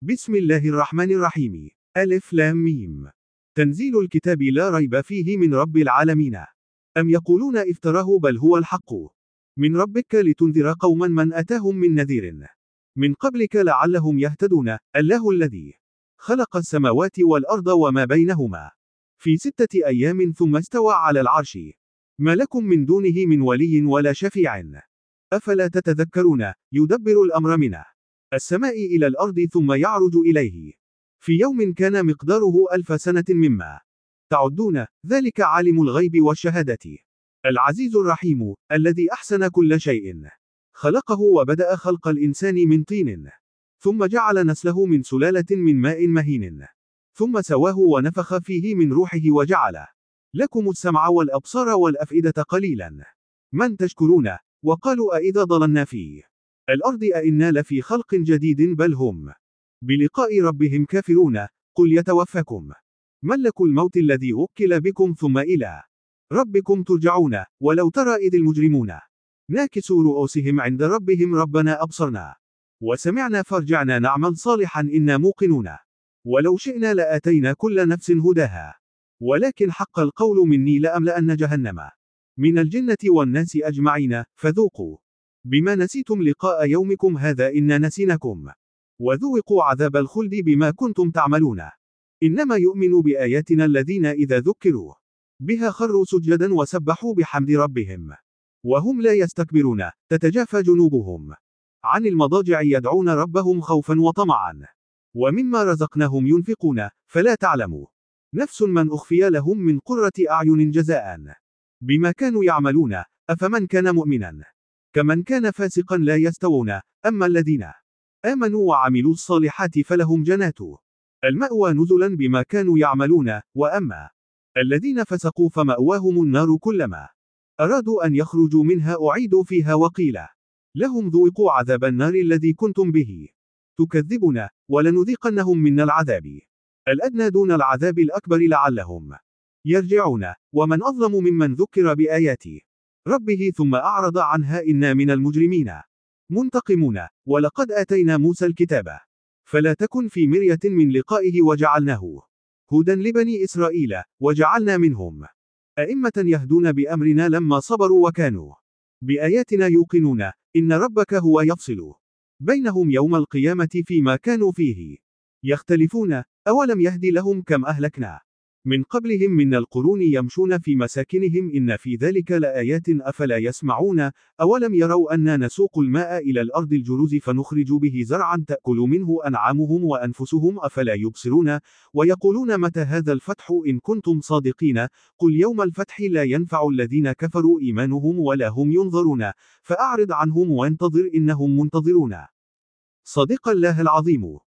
بسم الله الرحمن الرحيم. ألف لام ميم. تنزيل الكتاب لا ريب فيه من رب العالمين. أم يقولون افتراه بل هو الحق من ربك لتنذر قوما من أتاهم من نذير من قبلك لعلهم يهتدون. الله الذي خلق السماوات والأرض وما بينهما في 6 أيام ثم استوى على العرش. ما لكم من دونه من ولي ولا شفيع أفلا تتذكرون. يدبر الأمر من السماء إلى الأرض ثم يعرج إليه في يوم كان مقداره 1000 سنة مما تعدون. ذلك عالم الغيب والشهادة العزيز الرحيم الذي أحسن كل شيء خلقه وبدأ خلق الإنسان من طين ثم جعل نسله من سلالة من ماء مهين ثم سواه ونفخ فيه من روحه وجعل لكم السمع والأبصار والأفئدة قليلا من تشكرون. وقالوا أإذا ضللنا في الأرض أإنا لفي خلق جديد بل هم بلقاء ربهم كافرون. قل يتوفاكم ملك الموت الذي وكل بكم ثم إلى ربكم ترجعون. ولو ترى إذ المجرمون ناكسوا رؤوسهم عند ربهم ربنا أبصرنا وسمعنا فارجعنا نعمل صالحا إنا موقنون. ولو شئنا لآتينا كل نفس هداها ولكن حق القول مني لأملأن جهنم من الجنة والناس أجمعين. فذوقوا بما نسيتم لقاء يومكم هذا إنا نسيناكم وذوقوا عذاب الخلد بما كنتم تعملون. إنما يؤمن بآياتنا الذين إذا ذكروا بها خروا سجدا وسبحوا بحمد ربهم وهم لا يستكبرون. تتجافى جنوبهم عن المضاجع يدعون ربهم خوفا وطمعا ومما رزقناهم ينفقون. فلا تعلم نفس من أخفي لهم من قرة أعين جزاء بما كانوا يعملون. أفمن كان مؤمنا كمن كان فاسقا لا يستوون. أما الذين آمنوا وعملوا الصالحات فلهم جنات المأوى نزلا بما كانوا يعملون. وأما الذين فسقوا فمأواهم النار كلما أرادوا أن يخرجوا منها أعيدوا فيها وقيل لهم ذوقوا عذاب النار الذي كنتم به تكذبون. ولنذيقنهم من العذاب الأدنى دون العذاب الأكبر لعلهم يرجعون. ومن أظلم ممن ذكر بآيات ربه ثم أعرض عنها إنا من المجرمين منتقمون. ولقد آتينا موسى الكتاب فلا تكن في مرية من لقائه وجعلناه هدى لبني إسرائيل وجعلنا منهم أئمة يهدون بأمرنا لما صبروا وكانوا بآياتنا يوقنون. إن ربك هو يفصل بينهم يوم القيامة فيما كانوا فيه يختلفون. أولم يهدي لهم كم أهلكنا من قبلهم من القرون يمشون في مساكنهم إن في ذلك لآيات أفلا يسمعون. أولم يروا أنا نسوق الماء إلى الأرض الجرز فنخرج به زرعا تأكل منه أنعامهم وأنفسهم أفلا يبصرون. ويقولون متى هذا الفتح إن كنتم صادقين. قل يوم الفتح لا ينفع الذين كفروا إيمانهم ولا هم ينظرون. فأعرض عنهم وانتظر إنهم منتظرون. صدق الله العظيم.